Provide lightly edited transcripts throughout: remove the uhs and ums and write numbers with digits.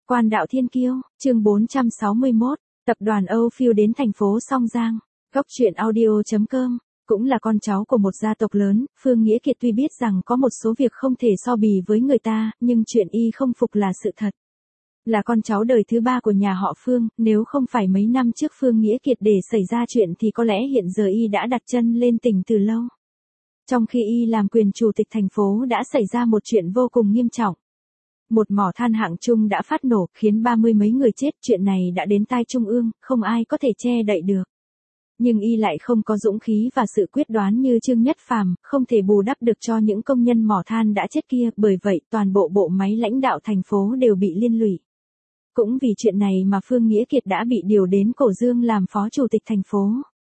Quan đạo thiên kiêu, chương 461, tập đoàn Âu Phiêu đến thành phố Song Giang. Góc truyện audio.com, cũng là con cháu của một gia tộc lớn, Phương Nghĩa Kiệt tuy biết rằng có một số việc không thể so bì với người ta, nhưng chuyện y không phục là sự thật. Là con cháu đời thứ ba của nhà họ Phương, nếu không phải mấy năm trước Phương Nghĩa Kiệt để xảy ra chuyện thì có lẽ hiện giờ y đã đặt chân lên tỉnh từ lâu. Trong khi y làm quyền chủ tịch thành phố đã xảy ra một chuyện vô cùng nghiêm trọng. Một mỏ than hạng trung đã phát nổ, khiến 30 mấy người chết, chuyện này đã đến tai trung ương, không ai có thể che đậy được. Nhưng y lại không có dũng khí và sự quyết đoán như Trương Nhất Phàm, không thể bù đắp được cho những công nhân mỏ than đã chết kia, bởi vậy toàn bộ bộ máy lãnh đạo thành phố đều bị liên lụy. Cũng vì chuyện này mà Phương Nghĩa Kiệt đã bị điều đến Cổ Dương làm phó chủ tịch thành phố.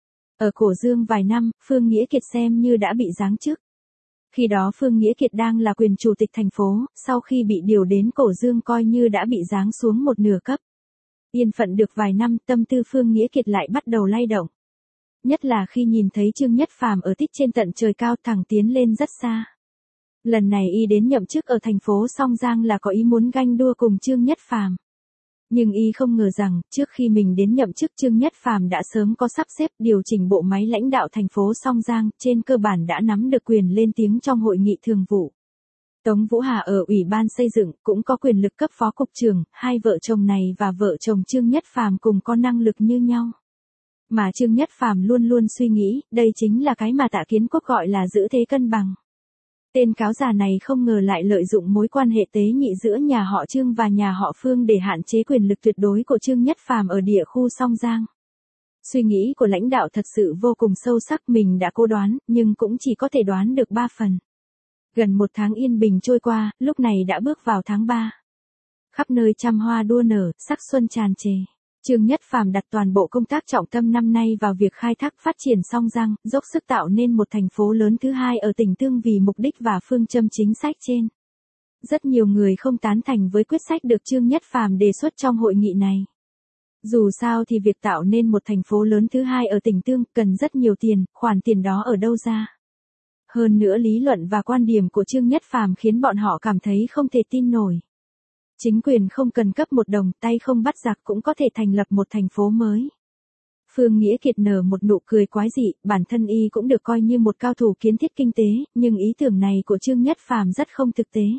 Ở Cổ Dương vài năm, Phương Nghĩa Kiệt xem như đã bị giáng chức. Khi đó Phương Nghĩa Kiệt đang là quyền chủ tịch thành phố, sau khi bị điều đến Cổ Dương coi như đã bị giáng xuống một nửa cấp. Yên phận được vài năm, tâm tư Phương Nghĩa Kiệt lại bắt đầu lay động. Nhất là khi nhìn thấy Trương Nhất Phàm ở tích trên tận trời cao thẳng tiến lên rất xa. Lần này y đến nhậm chức ở thành phố Song Giang là có ý muốn ganh đua cùng Trương Nhất Phàm. Nhưng y không ngờ rằng, trước khi mình đến nhậm chức Trương Nhất Phàm đã sớm có sắp xếp điều chỉnh bộ máy lãnh đạo thành phố Song Giang, trên cơ bản đã nắm được quyền lên tiếng trong hội nghị thường vụ. Tống Vũ Hà ở Ủy ban xây dựng cũng có quyền lực cấp phó cục trưởng, hai vợ chồng này và vợ chồng Trương Nhất Phàm cùng có năng lực như nhau. Mà Trương Nhất Phàm luôn luôn suy nghĩ, đây chính là cái mà Tạ Kiến Quốc gọi là giữ thế cân bằng. Tên cáo già này không ngờ lại lợi dụng mối quan hệ tế nhị giữa nhà họ Trương và nhà họ Phương để hạn chế quyền lực tuyệt đối của Trương Nhất Phàm ở địa khu Song Giang. Suy nghĩ của lãnh đạo thật sự vô cùng sâu sắc, mình đã cố đoán, nhưng cũng chỉ có thể đoán được 3 phần. Gần một tháng yên bình trôi qua, lúc này đã bước vào tháng 3. Khắp nơi trăm hoa đua nở, sắc xuân tràn trề. Trương Nhất Phàm đặt toàn bộ công tác trọng tâm năm nay vào việc khai thác phát triển Song Giang, dốc sức tạo nên một thành phố lớn thứ hai ở tỉnh Tương vì mục đích và phương châm chính sách trên. Rất nhiều người không tán thành với quyết sách được Trương Nhất Phàm đề xuất trong hội nghị này. Dù sao thì việc tạo nên một thành phố lớn thứ hai ở tỉnh Tương cần rất nhiều tiền, khoản tiền đó ở đâu ra? Hơn nữa lý luận và quan điểm của Trương Nhất Phàm khiến bọn họ cảm thấy không thể tin nổi. Chính quyền không cần cấp một đồng, tay không bắt giặc cũng có thể thành lập một thành phố mới. Phương Nghĩa Kiệt nở một nụ cười quái dị, bản thân y cũng được coi như một cao thủ kiến thiết kinh tế, nhưng ý tưởng này của Trương Nhất Phàm rất không thực tế.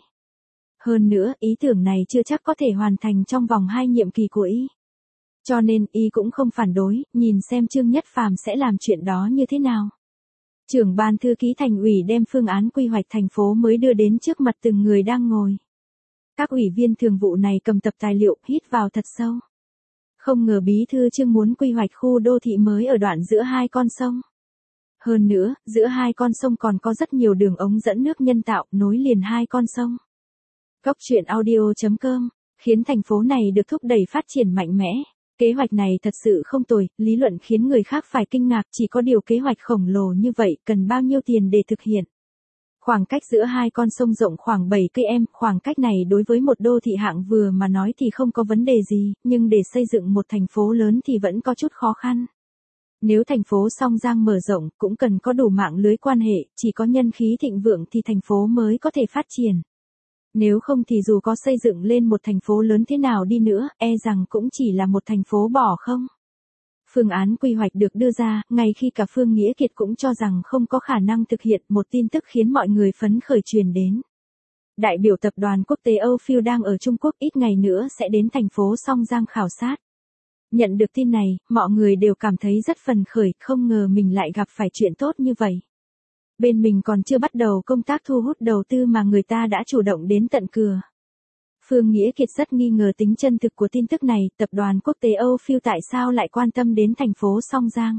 Hơn nữa, ý tưởng này chưa chắc có thể hoàn thành trong vòng 2 nhiệm kỳ của y. Cho nên y cũng không phản đối, nhìn xem Trương Nhất Phàm sẽ làm chuyện đó như thế nào. Trưởng ban thư ký thành ủy đem phương án quy hoạch thành phố mới đưa đến trước mặt từng người đang ngồi. Các ủy viên thường vụ này cầm tập tài liệu, hít vào thật sâu. Không ngờ bí thư Trương muốn quy hoạch khu đô thị mới ở đoạn giữa hai con sông. Hơn nữa, giữa hai con sông còn có rất nhiều đường ống dẫn nước nhân tạo nối liền hai con sông. Góc truyện audio.com, khiến thành phố này được thúc đẩy phát triển mạnh mẽ. Kế hoạch này thật sự không tồi, lý luận khiến người khác phải kinh ngạc, chỉ có điều kế hoạch khổng lồ như vậy cần bao nhiêu tiền để thực hiện. Khoảng cách giữa hai con sông rộng khoảng 7 km, khoảng cách này đối với một đô thị hạng vừa mà nói thì không có vấn đề gì, nhưng để xây dựng một thành phố lớn thì vẫn có chút khó khăn. Nếu thành phố Song Giang mở rộng cũng cần có đủ mạng lưới quan hệ, chỉ có nhân khí thịnh vượng thì thành phố mới có thể phát triển. Nếu không thì dù có xây dựng lên một thành phố lớn thế nào đi nữa, e rằng cũng chỉ là một thành phố bỏ không. Phương án quy hoạch được đưa ra, ngay khi cả Phương Nghĩa Kiệt cũng cho rằng không có khả năng thực hiện, một tin tức khiến mọi người phấn khởi truyền đến. Đại biểu tập đoàn quốc tế Âu Phiêu đang ở Trung Quốc ít ngày nữa sẽ đến thành phố Song Giang khảo sát. Nhận được tin này, mọi người đều cảm thấy rất phấn khởi, không ngờ mình lại gặp phải chuyện tốt như vậy. Bên mình còn chưa bắt đầu công tác thu hút đầu tư mà người ta đã chủ động đến tận cửa. Phương Nghĩa Kiệt rất nghi ngờ tính chân thực của tin tức này, tập đoàn quốc tế Âu Phiêu tại sao lại quan tâm đến thành phố Song Giang.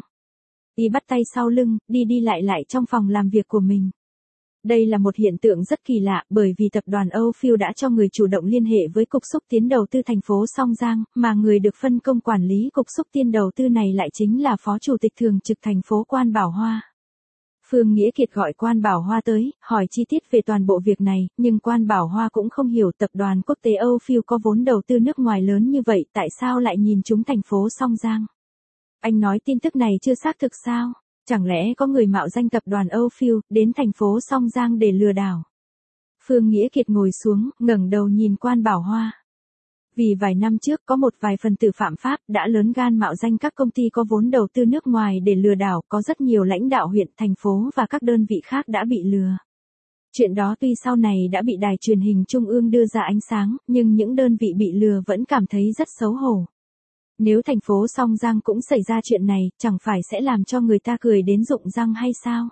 Y bắt tay sau lưng, đi lại trong phòng làm việc của mình. Đây là một hiện tượng rất kỳ lạ, bởi vì tập đoàn Âu Phiêu đã cho người chủ động liên hệ với Cục Xúc Tiến Đầu tư thành phố Song Giang, mà người được phân công quản lý Cục Xúc Tiến Đầu tư này lại chính là Phó Chủ tịch Thường trực thành phố Quan Bảo Hoa. Phương Nghĩa Kiệt gọi Quan Bảo Hoa tới, hỏi chi tiết về toàn bộ việc này, nhưng Quan Bảo Hoa cũng không hiểu tập đoàn quốc tế Âu Phiêu có vốn đầu tư nước ngoài lớn như vậy, tại sao lại nhìn trúng thành phố Song Giang. Anh nói tin tức này chưa xác thực sao? Chẳng lẽ có người mạo danh tập đoàn Âu Phiêu, đến thành phố Song Giang để lừa đảo? Phương Nghĩa Kiệt ngồi xuống, ngẩng đầu nhìn Quan Bảo Hoa. Vì vài năm trước có một vài phần tử phạm pháp đã lớn gan mạo danh các công ty có vốn đầu tư nước ngoài để lừa đảo, có rất nhiều lãnh đạo huyện, thành phố và các đơn vị khác đã bị lừa. Chuyện đó tuy sau này đã bị đài truyền hình trung ương đưa ra ánh sáng, nhưng những đơn vị bị lừa vẫn cảm thấy rất xấu hổ. Nếu thành phố Song Giang cũng xảy ra chuyện này, chẳng phải sẽ làm cho người ta cười đến rụng răng hay sao?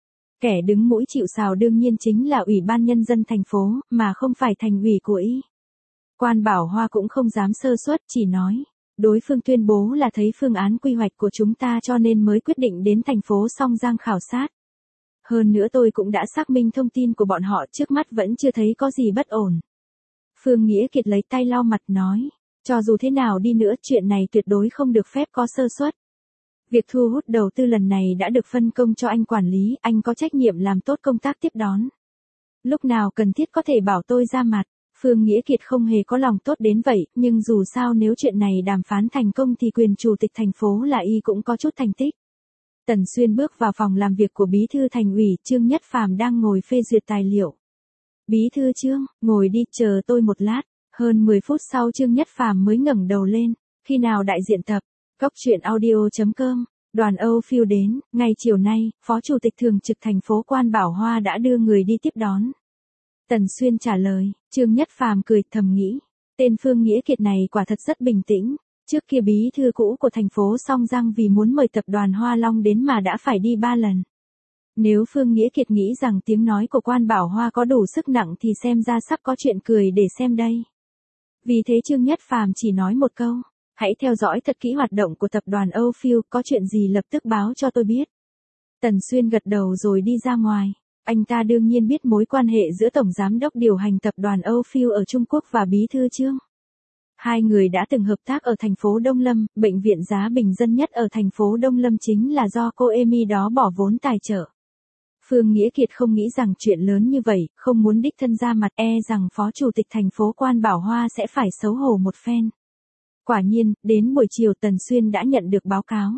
Kẻ đứng mũi chịu sào đương nhiên chính là Ủy ban Nhân dân thành phố, mà không phải thành ủy của Y. Quan Bảo Hoa cũng không dám sơ suất, chỉ nói, đối phương tuyên bố là thấy phương án quy hoạch của chúng ta cho nên mới quyết định đến thành phố Song Giang khảo sát. Hơn nữa tôi cũng đã xác minh thông tin của bọn họ, trước mắt vẫn chưa thấy có gì bất ổn. Phương Nghĩa Kiệt lấy tay lau mặt nói, cho dù thế nào đi nữa chuyện này tuyệt đối không được phép có sơ suất. Việc thu hút đầu tư lần này đã được phân công cho anh quản lý, anh có trách nhiệm làm tốt công tác tiếp đón. Lúc nào cần thiết có thể bảo tôi ra mặt. Phương Nghĩa Kiệt không hề có lòng tốt đến vậy, nhưng dù sao nếu chuyện này đàm phán thành công thì quyền chủ tịch thành phố là Y cũng có chút thành tích. Tần Xuyên bước vào phòng làm việc của Bí thư Thành ủy, Trương Nhất Phàm đang ngồi phê duyệt tài liệu. Bí thư Trương, ngồi đi, chờ tôi một lát. Hơn 10 phút sau Trương Nhất Phàm mới ngẩng đầu lên. Khi nào đại diện tập? Góc truyện audio.com. Đoàn Âu Phiêu đến, ngày chiều nay, Phó Chủ tịch Thường trực thành phố Quan Bảo Hoa đã đưa người đi tiếp đón. Tần Xuyên trả lời, Trương Nhất Phàm cười thầm nghĩ. Tên Phương Nghĩa Kiệt này quả thật rất bình tĩnh. Trước kia bí thư cũ của thành phố Song Giang vì muốn mời tập đoàn Hoa Long đến mà đã phải đi 3 lần. Nếu Phương Nghĩa Kiệt nghĩ rằng tiếng nói của Quan Bảo Hoa có đủ sức nặng thì xem ra sắp có chuyện cười để xem đây. Vì thế Trương Nhất Phàm chỉ nói một câu, hãy theo dõi thật kỹ hoạt động của tập đoàn Âu Phiêu, có chuyện gì lập tức báo cho tôi biết. Tần Xuyên gật đầu rồi đi ra ngoài. Anh ta đương nhiên biết mối quan hệ giữa Tổng Giám đốc điều hành tập đoàn Âu Phiêu ở Trung Quốc và Bí thư Trương. Hai người đã từng hợp tác ở thành phố Đông Lâm, bệnh viện giá bình dân nhất ở thành phố Đông Lâm chính là do cô Amy đó bỏ vốn tài trợ. Phương Nghĩa Kiệt không nghĩ rằng chuyện lớn như vậy, không muốn đích thân ra mặt, rằng Phó Chủ tịch thành phố Quan Bảo Hoa sẽ phải xấu hổ một phen. Quả nhiên, đến buổi chiều Tần Xuyên đã nhận được báo cáo.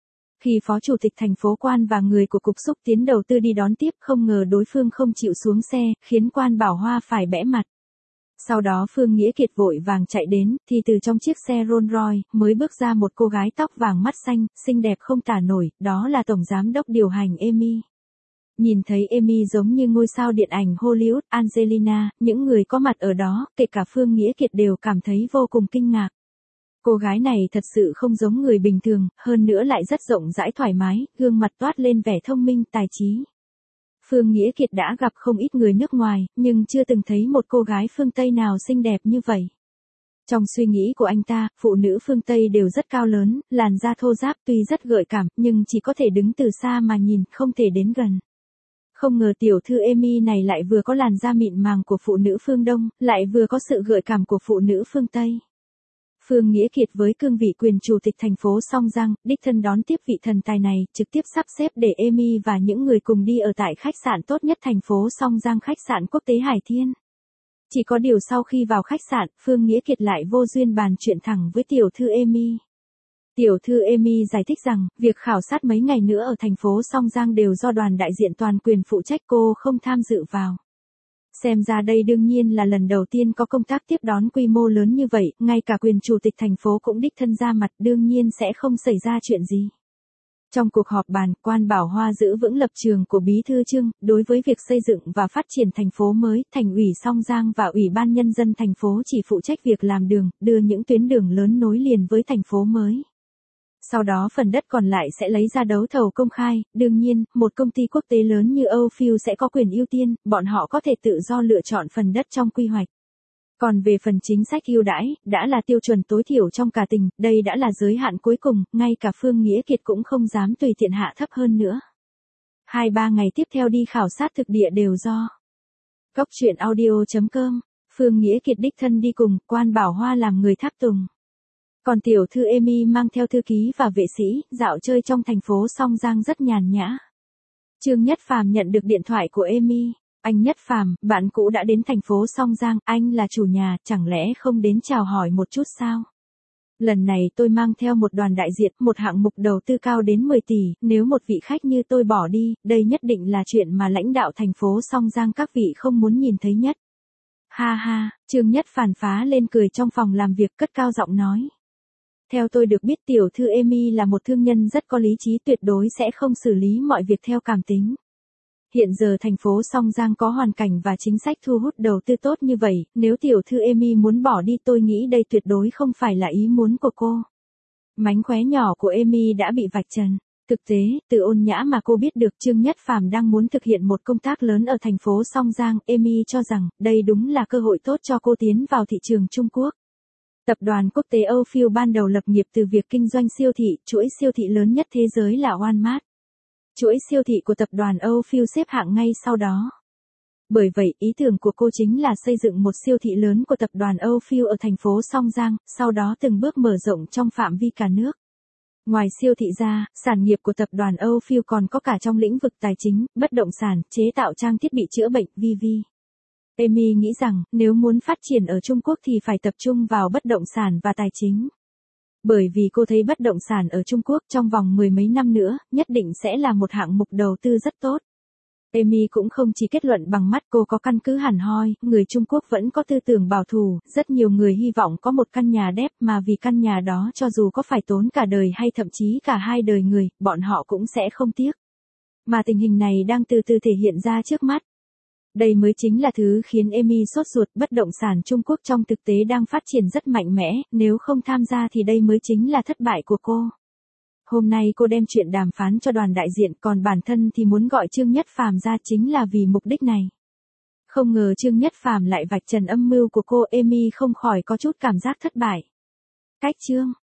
Khi Phó Chủ tịch thành phố Quan và người của Cục Xúc Tiến Đầu tư đi đón tiếp, không ngờ đối phương không chịu xuống xe, khiến Quan Bảo Hoa phải bẽ mặt. Sau đó Phương Nghĩa Kiệt vội vàng chạy đến, thì từ trong chiếc xe Rolls Royce, mới bước ra một cô gái tóc vàng mắt xanh, xinh đẹp không tả nổi, đó là Tổng Giám đốc điều hành Amy. Nhìn thấy Amy giống như ngôi sao điện ảnh Hollywood, Angelina, những người có mặt ở đó, kể cả Phương Nghĩa Kiệt đều cảm thấy vô cùng kinh ngạc. Cô gái này thật sự không giống người bình thường, hơn nữa lại rất rộng rãi thoải mái, gương mặt toát lên vẻ thông minh, tài trí. Phương Nghĩa Kiệt đã gặp không ít người nước ngoài, nhưng chưa từng thấy một cô gái phương Tây nào xinh đẹp như vậy. Trong suy nghĩ của anh ta, phụ nữ phương Tây đều rất cao lớn, làn da thô ráp tuy rất gợi cảm, nhưng chỉ có thể đứng từ xa mà nhìn, không thể đến gần. Không ngờ tiểu thư Amy này lại vừa có làn da mịn màng của phụ nữ phương Đông, lại vừa có sự gợi cảm của phụ nữ phương Tây. Phương Nghĩa Kiệt với cương vị quyền chủ tịch thành phố Song Giang, đích thân đón tiếp vị thần tài này, trực tiếp sắp xếp để Amy và những người cùng đi ở tại khách sạn tốt nhất thành phố Song Giang, khách sạn Quốc tế Hải Thiên. Chỉ có điều sau khi vào khách sạn, Phương Nghĩa Kiệt lại vô duyên bàn chuyện thẳng với tiểu thư Amy. Tiểu thư Amy giải thích rằng, việc khảo sát mấy ngày nữa ở thành phố Song Giang đều do đoàn đại diện toàn quyền phụ trách, cô không tham dự vào. Xem ra đây đương nhiên là lần đầu tiên có công tác tiếp đón quy mô lớn như vậy, ngay cả quyền chủ tịch thành phố cũng đích thân ra mặt, đương nhiên sẽ không xảy ra chuyện gì. Trong cuộc họp bàn, Quan Bảo Hoa giữ vững lập trường của Bí thư Trương, đối với việc xây dựng và phát triển thành phố mới, Thành ủy Song Giang và Ủy ban Nhân dân thành phố chỉ phụ trách việc làm đường, đưa những tuyến đường lớn nối liền với thành phố mới. Sau đó phần đất còn lại sẽ lấy ra đấu thầu công khai, đương nhiên, một công ty quốc tế lớn như Âu Phiêu sẽ có quyền ưu tiên, bọn họ có thể tự do lựa chọn phần đất trong quy hoạch. Còn về phần chính sách ưu đãi, đã là tiêu chuẩn tối thiểu trong cả tỉnh, đây đã là giới hạn cuối cùng, ngay cả Phương Nghĩa Kiệt cũng không dám tùy tiện hạ thấp hơn nữa. 2-3 ngày tiếp theo đi khảo sát thực địa đều do Góc truyện audio.com, Phương Nghĩa Kiệt đích thân đi cùng, Quan Bảo Hoa làm người tháp tùng. Còn tiểu thư Amy mang theo thư ký và vệ sĩ, dạo chơi trong thành phố Song Giang rất nhàn nhã. Trương Nhất Phàm nhận được điện thoại của Amy. Anh Nhất Phàm, bạn cũ đã đến thành phố Song Giang, anh là chủ nhà, chẳng lẽ không đến chào hỏi một chút sao? Lần này tôi mang theo một đoàn đại diện, một hạng mục đầu tư cao đến 10 tỷ, nếu một vị khách như tôi bỏ đi, đây nhất định là chuyện mà lãnh đạo thành phố Song Giang các vị không muốn nhìn thấy nhất. Ha ha, Trương Nhất Phàn phá lên cười trong phòng làm việc, cất cao giọng nói. Theo tôi được biết tiểu thư Amy là một thương nhân rất có lý trí, tuyệt đối sẽ không xử lý mọi việc theo cảm tính. Hiện giờ thành phố Song Giang có hoàn cảnh và chính sách thu hút đầu tư tốt như vậy, nếu tiểu thư Amy muốn bỏ đi tôi nghĩ đây tuyệt đối không phải là ý muốn của cô. Mánh khóe nhỏ của Amy đã bị vạch trần. Thực tế, từ ôn nhã mà cô biết được Trương Nhất Phàm đang muốn thực hiện một công tác lớn ở thành phố Song Giang, Amy cho rằng đây đúng là cơ hội tốt cho cô tiến vào thị trường Trung Quốc. Tập đoàn quốc tế Oldfield ban đầu lập nghiệp từ việc kinh doanh siêu thị, chuỗi siêu thị lớn nhất thế giới là Walmart. Chuỗi siêu thị của tập đoàn Oldfield xếp hạng ngay sau đó. Bởi vậy, ý tưởng của cô chính là xây dựng một siêu thị lớn của tập đoàn Oldfield ở thành phố Song Giang, sau đó từng bước mở rộng trong phạm vi cả nước. Ngoài siêu thị ra, sản nghiệp của tập đoàn Oldfield còn có cả trong lĩnh vực tài chính, bất động sản, chế tạo trang thiết bị chữa bệnh, v.v. Amy nghĩ rằng, nếu muốn phát triển ở Trung Quốc thì phải tập trung vào bất động sản và tài chính. Bởi vì cô thấy bất động sản ở Trung Quốc trong vòng mười mấy năm nữa, nhất định sẽ là một hạng mục đầu tư rất tốt. Amy cũng không chỉ kết luận bằng mắt, cô có căn cứ hẳn hoi, người Trung Quốc vẫn có tư tưởng bảo thủ, rất nhiều người hy vọng có một căn nhà đẹp mà vì căn nhà đó cho dù có phải tốn cả đời hay thậm chí cả hai đời người, bọn họ cũng sẽ không tiếc. Mà tình hình này đang từ từ thể hiện ra trước mắt. Đây mới chính là thứ khiến Amy sốt ruột, bất động sản Trung Quốc trong thực tế đang phát triển rất mạnh mẽ, nếu không tham gia thì đây mới chính là thất bại của cô. Hôm nay cô đem chuyện đàm phán cho đoàn đại diện, còn bản thân thì muốn gọi Trương Nhất Phàm ra chính là vì mục đích này. Không ngờ Trương Nhất Phàm lại vạch trần âm mưu của cô, Amy không khỏi có chút cảm giác thất bại. Cách chương